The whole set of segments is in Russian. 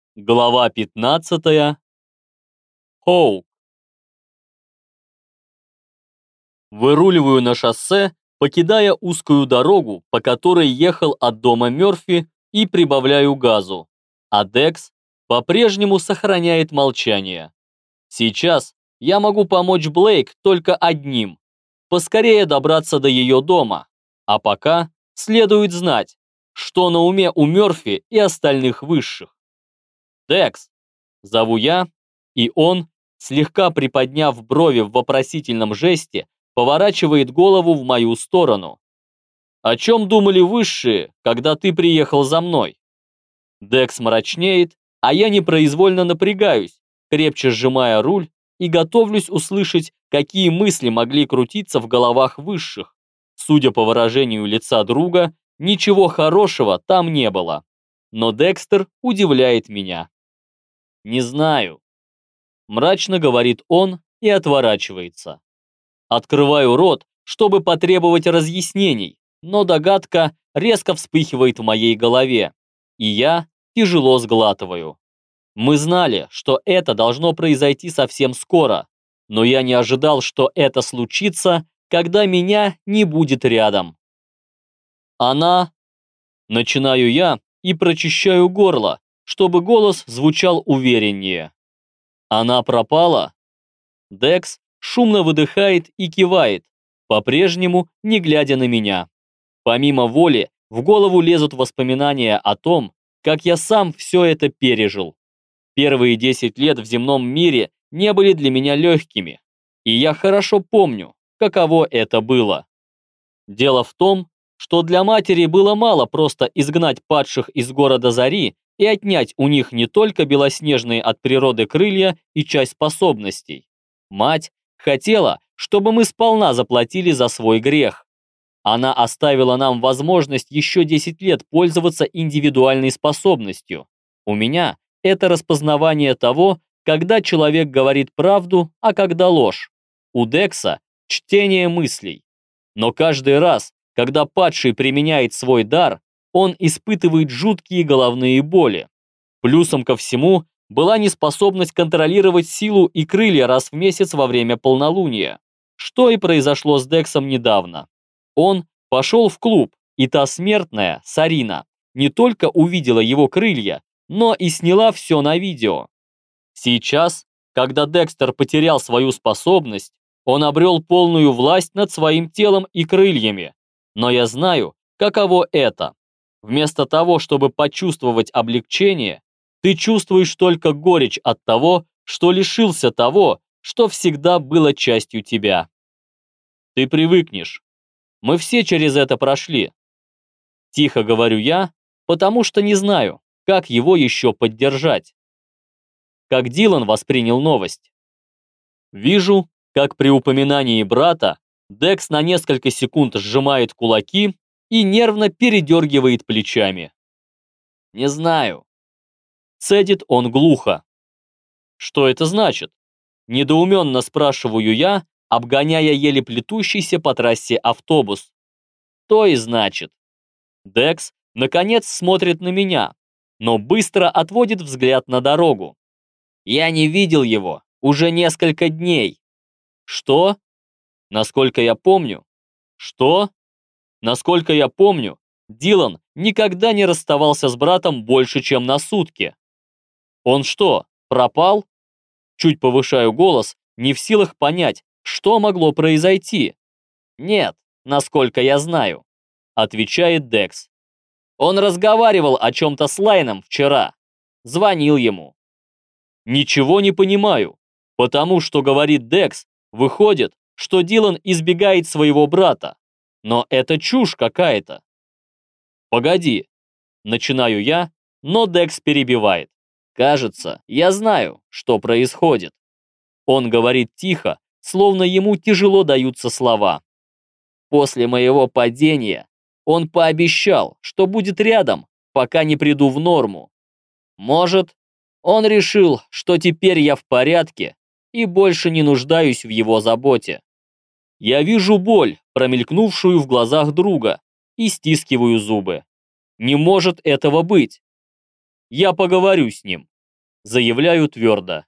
Глава 15. Хоук. Выруливаю на шоссе, покидая узкую дорогу, по которой ехал от дома Мёрфи, и прибавляю газу. А Декс по-прежнему сохраняет молчание. Сейчас я могу помочь Блейк только одним. Поскорее добраться до ее дома. А пока следует знать, что на уме у Мёрфи и остальных высших. «Декс!» — зову я, и он, слегка приподняв брови в вопросительном жесте, поворачивает голову в мою сторону. «О чем думали высшие, когда ты приехал за мной?» Декс мрачнеет, а я непроизвольно напрягаюсь, крепче сжимая руль, и готовлюсь услышать, какие мысли могли крутиться в головах высших. Судя по выражению лица друга, ничего хорошего там не было. Но Декстер удивляет меня. «Не знаю», — мрачно говорит он и отворачивается. Открываю рот, чтобы потребовать разъяснений, но догадка резко вспыхивает в моей голове, и я тяжело сглатываю. Мы знали, что это должно произойти совсем скоро, но я не ожидал, что это случится, когда меня не будет рядом. Она... Начинаю я и прочищаю горло, чтобы голос звучал увереннее. Она пропала? Декс шумно выдыхает и кивает, по-прежнему не глядя на меня. Помимо воли, в голову лезут воспоминания о том, как я сам все это пережил. Первые 10 лет в земном мире не были для меня легкими, и я хорошо помню, каково это было. Дело в том, что для матери было мало просто изгнать падших из города Зари и отнять у них не только белоснежные от природы крылья и часть способностей. Мать хотела, чтобы мы сполна заплатили за свой грех. Она оставила нам возможность еще 10 лет пользоваться индивидуальной способностью. У меня это распознавание того, когда человек говорит правду, а когда ложь. У Декса чтение мыслей. Но каждый раз, когда падший применяет свой дар, он испытывает жуткие головные боли. Плюсом ко всему была неспособность контролировать силу и крылья раз в месяц во время полнолуния, что и произошло с Дексом недавно. Он пошел в клуб, и та смертная, Сарина, не только увидела его крылья, но и сняла все на видео. Сейчас, когда Декстер потерял свою способность, он обрел полную власть над своим телом и крыльями. Но я знаю, каково это. Вместо того, чтобы почувствовать облегчение, ты чувствуешь только горечь от того, что лишился того, что всегда было частью тебя. Ты привыкнешь. Мы все через это прошли. Тихо говорю я, потому что не знаю, как его еще поддержать. Как Дилан воспринял новость. Вижу, как при упоминании брата Декс на несколько секунд сжимает кулаки и нервно передергивает плечами. «Не знаю», — цедит он глухо. «Что это значит?» — недоуменно спрашиваю я, обгоняя еле плетущийся по трассе автобус. «То и значит». Декс, наконец, смотрит на меня, но быстро отводит взгляд на дорогу. «Я не видел его уже несколько дней». «Что?» «Насколько я помню». «Что?» «Насколько я помню, Дилан никогда не расставался с братом больше, чем на сутки». «Он что, пропал?» Чуть повышаю голос, не в силах понять, что могло произойти. «Нет, насколько я знаю», — отвечает Декс. «Он разговаривал о чем-то с Лайном вчера. Звонил ему». «Ничего не понимаю, потому что, говорит Декс, выходит, что Дилан избегает своего брата. Но это чушь какая-то». «Погоди», — начинаю я, но Декс перебивает. «Кажется, я знаю, что происходит». Он говорит тихо, словно ему тяжело даются слова. «После моего падения он пообещал, что будет рядом, пока не приду в норму. Может, он решил, что теперь я в порядке и больше не нуждаюсь в его заботе». Я вижу боль, промелькнувшую в глазах друга, и стискиваю зубы. Не может этого быть. Я поговорю с ним. Заявляю твердо.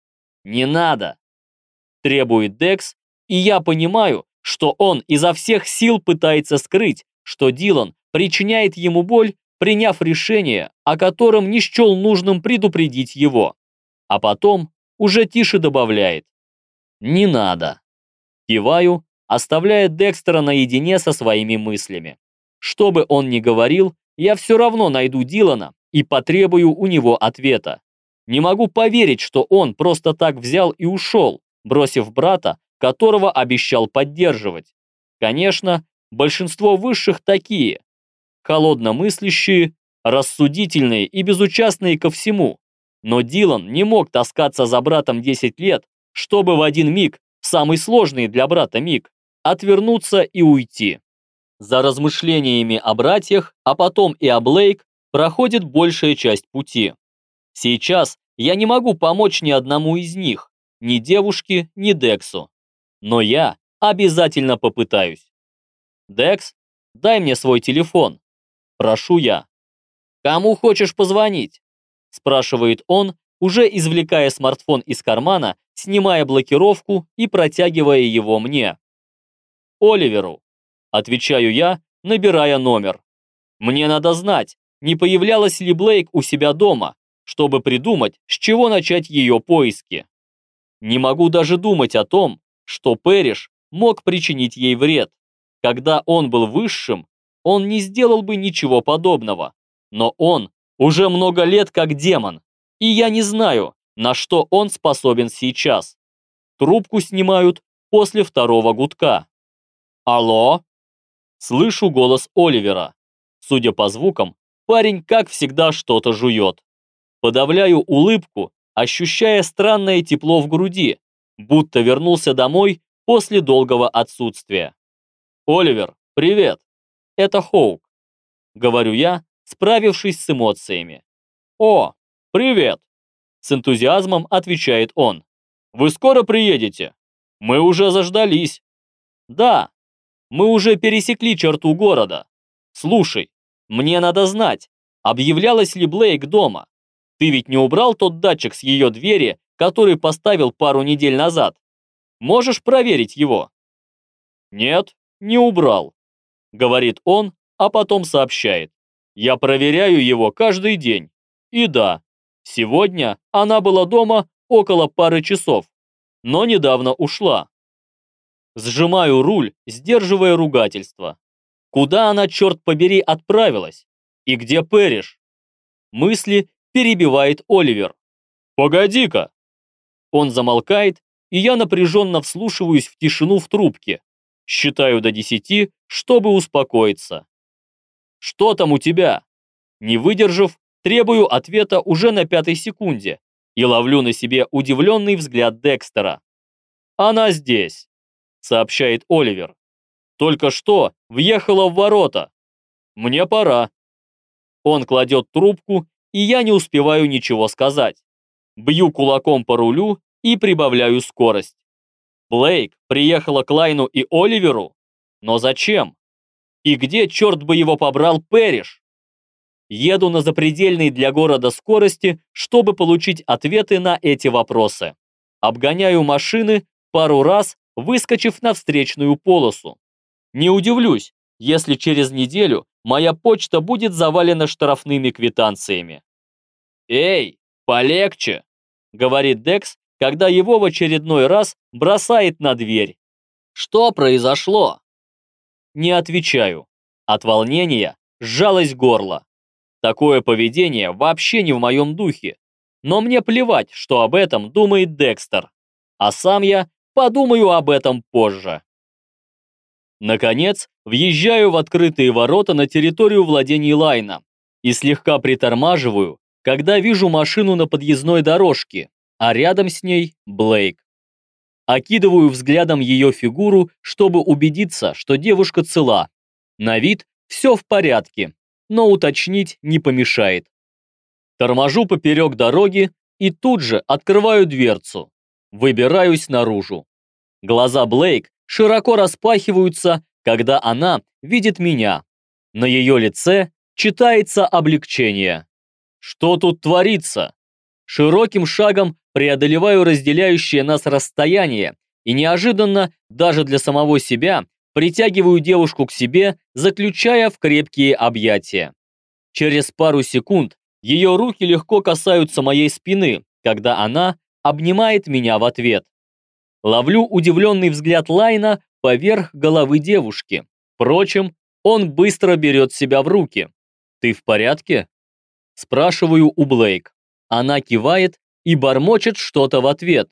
«Не надо!» – требует Декс, и я понимаю, что он изо всех сил пытается скрыть, что Дилан причиняет ему боль, приняв решение, о котором не счел нужным предупредить его. А потом уже тише добавляет. «Не надо!» Киваю, оставляя Декстера наедине со своими мыслями. Что бы он ни говорил, я все равно найду Дилана и потребую у него ответа. Не могу поверить, что он просто так взял и ушел, бросив брата, которого обещал поддерживать. Конечно, большинство высших такие. Холодномыслящие, рассудительные и безучастные ко всему. Но Дилан не мог таскаться за братом 10 лет, чтобы в один миг, в самый сложный для брата миг, отвернуться и уйти. За размышлениями о братьях, а потом и о Блейк, проходит большая часть пути. Сейчас я не могу помочь ни одному из них, ни девушке, ни Дексу. Но я обязательно попытаюсь. «Декс, дай мне свой телефон», – прошу я. «Кому хочешь позвонить?» – спрашивает он, уже извлекая смартфон из кармана, снимая блокировку и протягивая его мне. «Оливеру», – отвечаю я, набирая номер. «Мне надо знать, не появлялась ли Блейк у себя дома, чтобы придумать, с чего начать ее поиски. Не могу даже думать о том, что Пэриш мог причинить ей вред. Когда он был высшим, он не сделал бы ничего подобного. Но он уже много лет как демон, и я не знаю, на что он способен сейчас. Трубку снимают после второго гудка. «Алло?» Слышу голос Оливера. Судя по звукам, парень, как всегда, что-то жует. Подавляю улыбку, ощущая странное тепло в груди, будто вернулся домой после долгого отсутствия. «Оливер, привет! Это Хоук», — говорю я, справившись с эмоциями. «О, привет!» — с энтузиазмом отвечает он. «Вы скоро приедете? Мы уже заждались». «Да, мы уже пересекли черту города. Слушай, мне надо знать, объявлялась ли Блейк дома. Ты ведь не убрал тот датчик с ее двери, который поставил пару недель назад? Можешь проверить его?» «Нет, не убрал», — говорит он, а потом сообщает. «Я проверяю его каждый день. И да, сегодня она была дома около пары часов, но недавно ушла». Сжимаю руль, сдерживая ругательство. Куда она, черт побери, отправилась? И где Пэриш? Мысли перебивает Оливер. «Погоди-ка!» Он замолкает, и я напряженно вслушиваюсь в тишину в трубке. Считаю до 10, чтобы успокоиться. «Что там у тебя?» Не выдержав, требую ответа уже на 5-й секунде и ловлю на себе удивленный взгляд Декстера. «Она здесь», — сообщает Оливер. «Только что въехала в ворота. Мне пора». Он кладет трубку, и я не успеваю ничего сказать. Бью кулаком по рулю и прибавляю скорость. Блейк приехала к Лайну и Оливеру? Но зачем? И где, черт бы его побрал, Пэриш? Еду на запредельной для города скорости, чтобы получить ответы на эти вопросы. Обгоняю машины, пару раз выскочив на встречную полосу. Не удивлюсь, если через неделю моя почта будет завалена штрафными квитанциями. «Эй, полегче!» — говорит Декс, когда его в очередной раз бросает на дверь. «Что произошло?» Не отвечаю. От волнения сжалось горло. Такое поведение вообще не в моем духе. Но мне плевать, что об этом думает Декстер. А сам я подумаю об этом позже. Наконец, въезжаю в открытые ворота на территорию владений Лайна и слегка притормаживаю, когда вижу машину на подъездной дорожке, а рядом с ней Блейк. Окидываю взглядом ее фигуру, чтобы убедиться, что девушка цела. На вид все в порядке, но уточнить не помешает. Торможу поперек дороги и тут же открываю дверцу. Выбираюсь наружу. Глаза Блейк широко распахиваются, когда она видит меня. На ее лице читается облегчение. «Что тут творится?» Широким шагом преодолеваю разделяющее нас расстояние и неожиданно, даже для самого себя, притягиваю девушку к себе, заключая в крепкие объятия. Через пару секунд ее руки легко касаются моей спины, когда она обнимает меня в ответ. Ловлю удивленный взгляд Лайна поверх головы девушки. Впрочем, он быстро берет себя в руки. «Ты в порядке?» Спрашиваю у Блейк. Она кивает и бормочет что-то в ответ.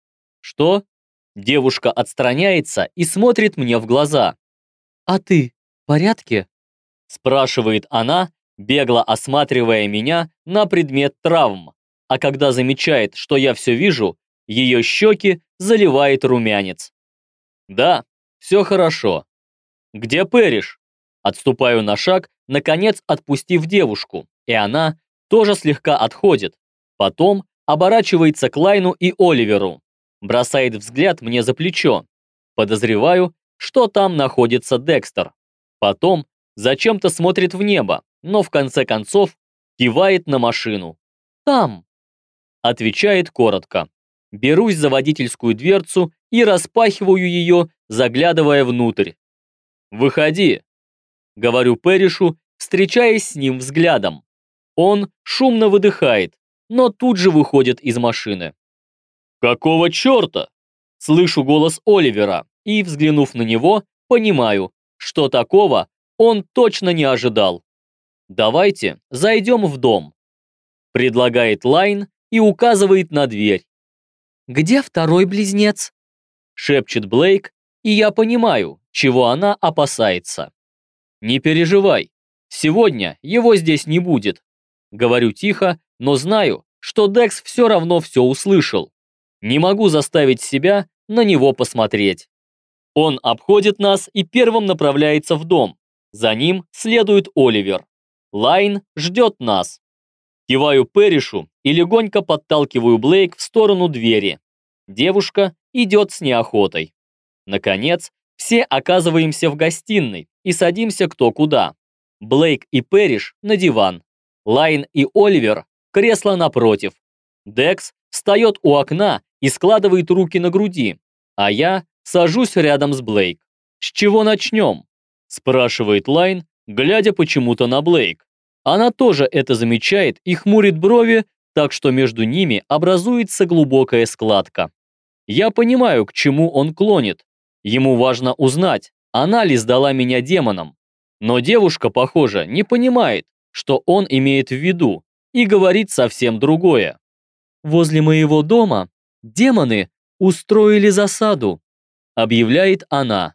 «Что?» Девушка отстраняется и смотрит мне в глаза. «А ты в порядке?» Спрашивает она, бегло осматривая меня на предмет травм. А когда замечает, что я все вижу, ее щеки заливает румянец. «Да, все хорошо». «Где Пэриш?» Отступаю на шаг, наконец отпустив девушку, и она тоже слегка отходит. Потом оборачивается к Лайну и Оливеру. Бросает взгляд мне за плечо. Подозреваю, что там находится Декстер. Потом зачем-то смотрит в небо, но в конце концов кивает на машину. «Там!» Отвечает коротко. Берусь за водительскую дверцу и распахиваю ее, заглядывая внутрь. «Выходи!» Говорю Пэришу, встречаясь с ним взглядом. Он шумно выдыхает, но тут же выходит из машины. «Какого черта?» Слышу голос Оливера и, взглянув на него, понимаю, что такого он точно не ожидал. «Давайте зайдем в дом», — предлагает Лайн и указывает на дверь. «Где второй близнец?» — шепчет Блейк, и я понимаю, чего она опасается. «Не переживай, сегодня его здесь не будет», — говорю тихо, но знаю, что Декс все равно все услышал. Не могу заставить себя на него посмотреть. Он обходит нас и первым направляется в дом. За ним следует Оливер. Лайн ждет нас. Киваю Пэришу и легонько подталкиваю Блейк в сторону двери. Девушка идет с неохотой. Наконец, все оказываемся в гостиной и садимся кто куда. Блейк и Пэриш на диван. Лайн и Оливер в кресло напротив. Декс встает у окна и складывает руки на груди, а я сажусь рядом с Блейк. «С чего начнем?» – спрашивает Лайн, глядя почему-то на Блейк. Она тоже это замечает и хмурит брови, так что между ними образуется глубокая складка. Я понимаю, к чему он клонит. Ему важно узнать, она ли сдала меня демонам. Но девушка, похоже, не понимает, что он имеет в виду, и говорит совсем другое. «Возле моего дома демоны устроили засаду», — объявляет она.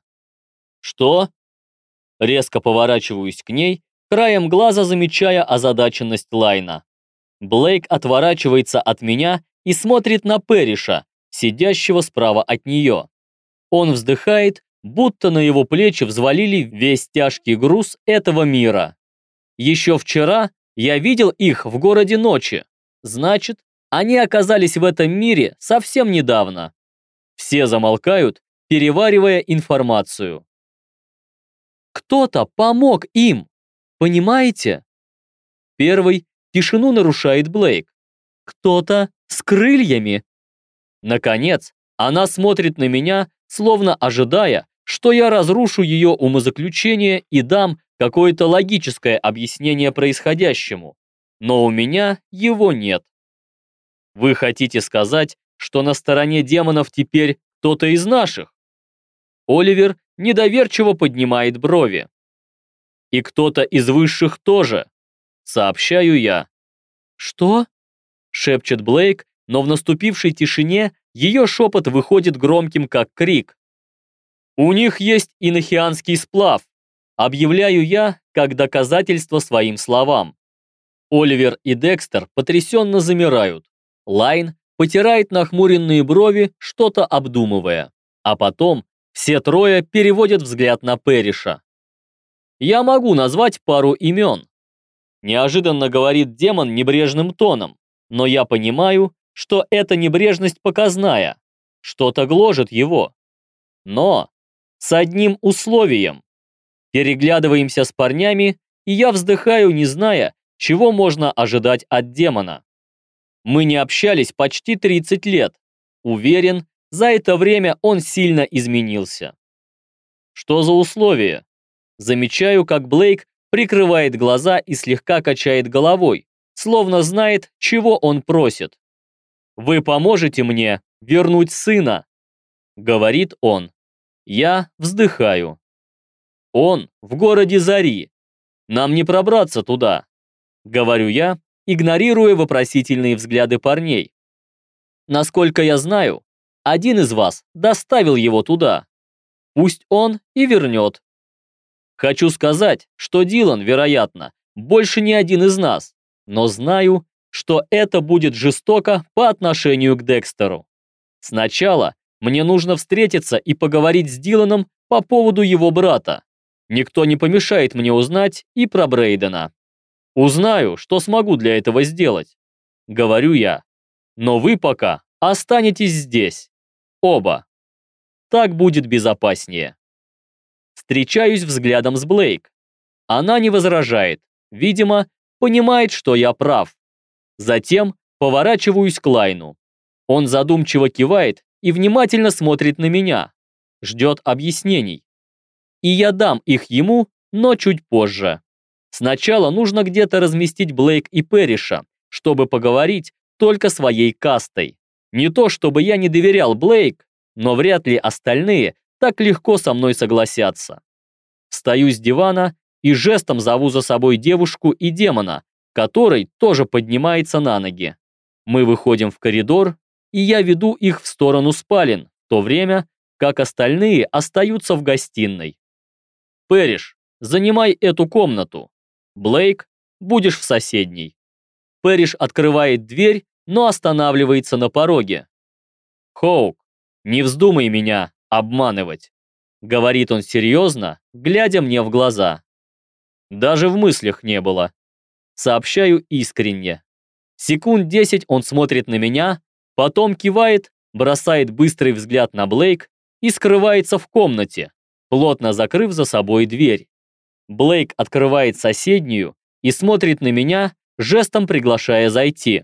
«Что?» Резко поворачиваюсь к ней, краем глаза замечая озадаченность Лайна. Блейк отворачивается от меня и смотрит на Пэриша, сидящего справа от нее. Он вздыхает, будто на его плечи взвалили весь тяжкий груз этого мира. Еще вчера я видел их в городе ночи. Значит, они оказались в этом мире совсем недавно. Все замолкают, переваривая информацию. Кто-то помог им, понимаете? Первый тишину нарушает Блейк. Кто-то с крыльями. Наконец, она смотрит на меня, словно ожидая, что я разрушу ее умозаключение и дам какое-то логическое объяснение происходящему. Но у меня его нет. Вы хотите сказать, что на стороне демонов теперь кто-то из наших? Оливер недоверчиво поднимает брови. И кто-то из высших тоже, сообщаю я. Что? Шепчет Блейк, но в наступившей тишине ее шепот выходит громким, как крик. У них есть инохианский сплав, объявляю я, как доказательство своим словам. Оливер и Декстер потрясенно замирают. Лайн потирает нахмуренные брови, что-то обдумывая. А потом все трое переводят взгляд на Пэриша. «Я могу назвать пару имен», – неожиданно говорит демон небрежным тоном, но я понимаю, что эта небрежность показная, что-то гложет его. Но с одним условием. Переглядываемся с парнями, и я вздыхаю, не зная, чего можно ожидать от демона. Мы не общались почти 30 лет. Уверен, за это время он сильно изменился. Что за условия? Замечаю, как Блейк прикрывает глаза и слегка качает головой, словно знает, чего он просит. «Вы поможете мне вернуть сына», — говорит он. Я вздыхаю. Он в городе Зари. Нам не пробраться туда, говорю я, игнорируя вопросительные взгляды парней. Насколько я знаю, один из вас доставил его туда. Пусть он и вернет. Хочу сказать, что Дилан, вероятно, больше не один из нас, но знаю, что это будет жестоко по отношению к Декстеру. Сначала мне нужно встретиться и поговорить с Диланом по поводу его брата. Никто не помешает мне узнать и про Брейдена. Узнаю, что смогу для этого сделать, говорю я. Но вы пока останетесь здесь. Оба. Так будет безопаснее. Встречаюсь взглядом с Блейк. Она не возражает. Видимо, понимает, что я прав. Затем поворачиваюсь к Лайну. Он задумчиво кивает и внимательно смотрит на меня. Ждет объяснений. И я дам их ему, но чуть позже. Сначала нужно где-то разместить Блейк и Перриша, чтобы поговорить только своей кастой. Не то чтобы я не доверял Блейк, но вряд ли остальные так легко со мной согласятся. Встаю с дивана и жестом зову за собой девушку и демона, который тоже поднимается на ноги. Мы выходим в коридор, и я веду их в сторону спален, в то время как остальные остаются в гостиной. Перриш, занимай эту комнату. Блейк, будешь в соседней. Перриш открывает дверь, но останавливается на пороге. Хоук, не вздумай меня обманывать, говорит он серьезно, глядя мне в глаза. Даже в мыслях не было. Сообщаю искренне. Секунд 10 он смотрит на меня, потом кивает, бросает быстрый взгляд на Блейк и скрывается в комнате, плотно закрыв за собой дверь. Блейк открывает соседнюю и смотрит на меня, жестом приглашая зайти.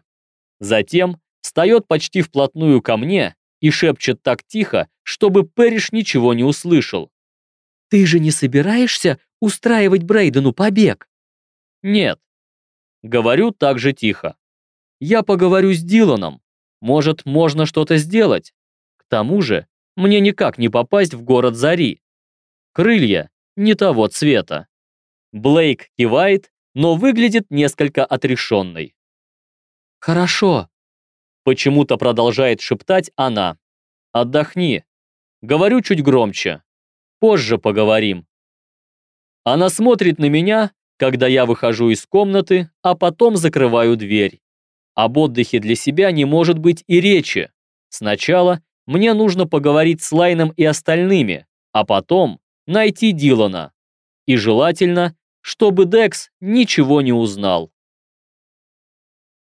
Затем встает почти вплотную ко мне и шепчет так тихо, чтобы Перриш ничего не услышал. «Ты же не собираешься устраивать Брейдену побег?» «Нет». Говорю так же тихо. «Я поговорю с Диланом. Может, можно что-то сделать? К тому же, мне никак не попасть в город Зари. Крылья не того цвета». Блейк кивает, но выглядит несколько отрешенной. «Хорошо», — почему-то продолжает шептать она. «Отдохни». Говорю чуть громче. «Позже поговорим». Она смотрит на меня, когда я выхожу из комнаты, а потом закрываю дверь. Об отдыхе для себя не может быть и речи. Сначала мне нужно поговорить с Лайном и остальными, а потом найти Дилана. И желательно, чтобы Декс ничего не узнал.